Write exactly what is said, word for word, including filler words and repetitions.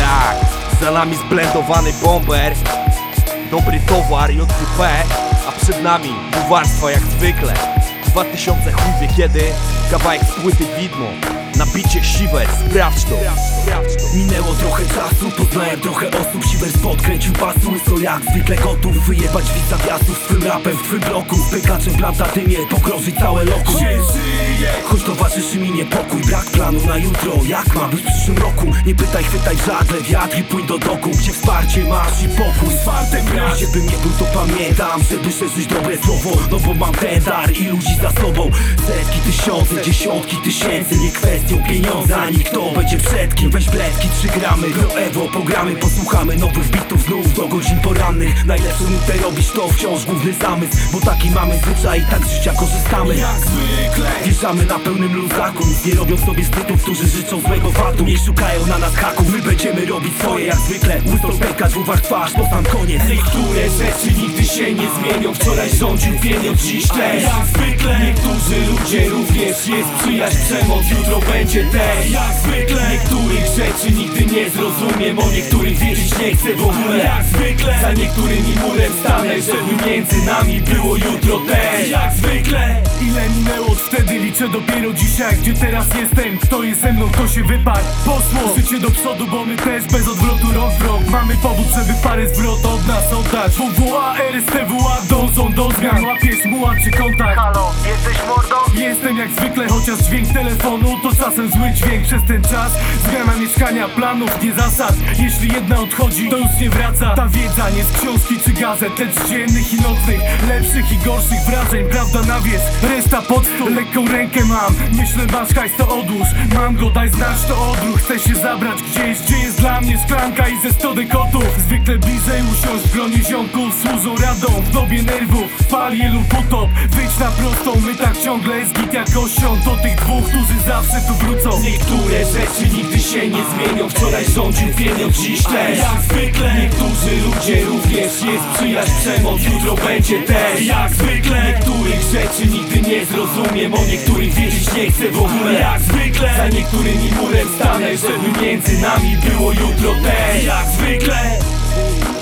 Tak, za nami zblendowany bomber, dobry towar J P P, a przed nami buwarstwa jak zwykle. Dwa tysiące chuj wie kiedy, kawałek z płyty widmo. Na bicie Siwer, sprawdź to. Minęło trochę czasu, poznałem trochę osób. Siwer podkręcił pasu, łyso jak zwykle gotów wyjebać widz zawiasów z twym rapem w twym bloku. Z pykaczem plantadymie pogrążyć całe loku. Choć towarzyszy mi niepokój, brak planu na jutro. Jak ma być w przyszłym roku? Nie pytaj, chwytaj w żagle wiatr i pójdź do doku, gdzie wsparcie masz i pokój. Z fartem grać, gdzie bym nie był, to pamiętam, żeby szerzyć dobre słowo. No bo mam ten dar i ludzi za sobą. Setki, tysiące, dziesiątki tysięcy, nie kwestią pieniądza, ani kto będzie przed kim. Weź bledki, trzy gramy, gro Ewo, pogramy, posłuchamy nowych bitów znów do godzin porannych. Najlepszą nutę robisz, to wciąż główny zamysł, bo taki mamy zwyczaj i tak z życia korzystamy. Jak zwykle wjeżdżamy na pełnym luzaku, nic nie robią sobie z tytów, którzy życzą złego fatu. Nie szukają na nas haków, my będziemy robić swoje jak zwykle. Łysą pęka, dwuwar twarz, to sam koniec. Niektóre rzeczy nigdy się nie zmienią. Wczoraj rządził pieniądz, dziś też jak zwykle. Niektórzy ludzie również jest przyjaźń, przemoc, jutro będzie też jak zwykle. Niektórych rzeczy nigdy nie zrozumiem, o niektórych wiedzieć nie chcę w ogóle jak zwykle. Za niektórymi murem stanę, żeby między nami było jutro też jak zwykle. Ile minęło od wtedy, liczę dopiero dzisiaj. Gdzie teraz jestem, kto jest ze mną, kto się wyparł. Poszło życie do przodu, bo my też bez odwrotu rok w rok. Mamy powód, żeby parę zwrot od nas oddać. W W A, R S T W A, dążą do zmian. Łapiesz muła czy kontakt? Halo, jesteś mordą? Jestem jak zwykle, chociaż dźwięk telefonu to czasem zły dźwięk. Przez ten czas zmiana mieszkania, planów, nie zasad. Jeśli jedna odchodzi, to już nie wraca. Ta wiedza nie z książki czy gazet, lecz z dziennych i nocnych, lepszych i gorszych wrażeń. Prawda na wierzch, reszta pod stół. Lekką rękę mam, myślę masz hajs, to odłóż. Mam go, daj znać, to odruch. Chcę się zabrać gdzieś, gdzie jest dla mnie szklanka i ze sto dekotów. Zwykle bliżej usiąść w gronie ziomków, służą radą w dobie nerwów. Palię lub utop, wyjdź na prostą. My tak ciągle z git jak osiąg. Do tych dwóch, którzy zawsze tu wrócą. Niektóre rzeczy nigdy się nie zmienią. Wczoraj rządził pieniądz, dziś też jak zwykle. Niektórzy ludzie również jest przyjaźń, przemoc, jutro będzie też jak zwykle. Niektórych rzeczy nigdy nie zrozumiem, o niektórych wiedzieć nie chcę w ogóle jak zwykle. Za niektórymi murem stanę, żeby między nami było jutro też jak zwykle.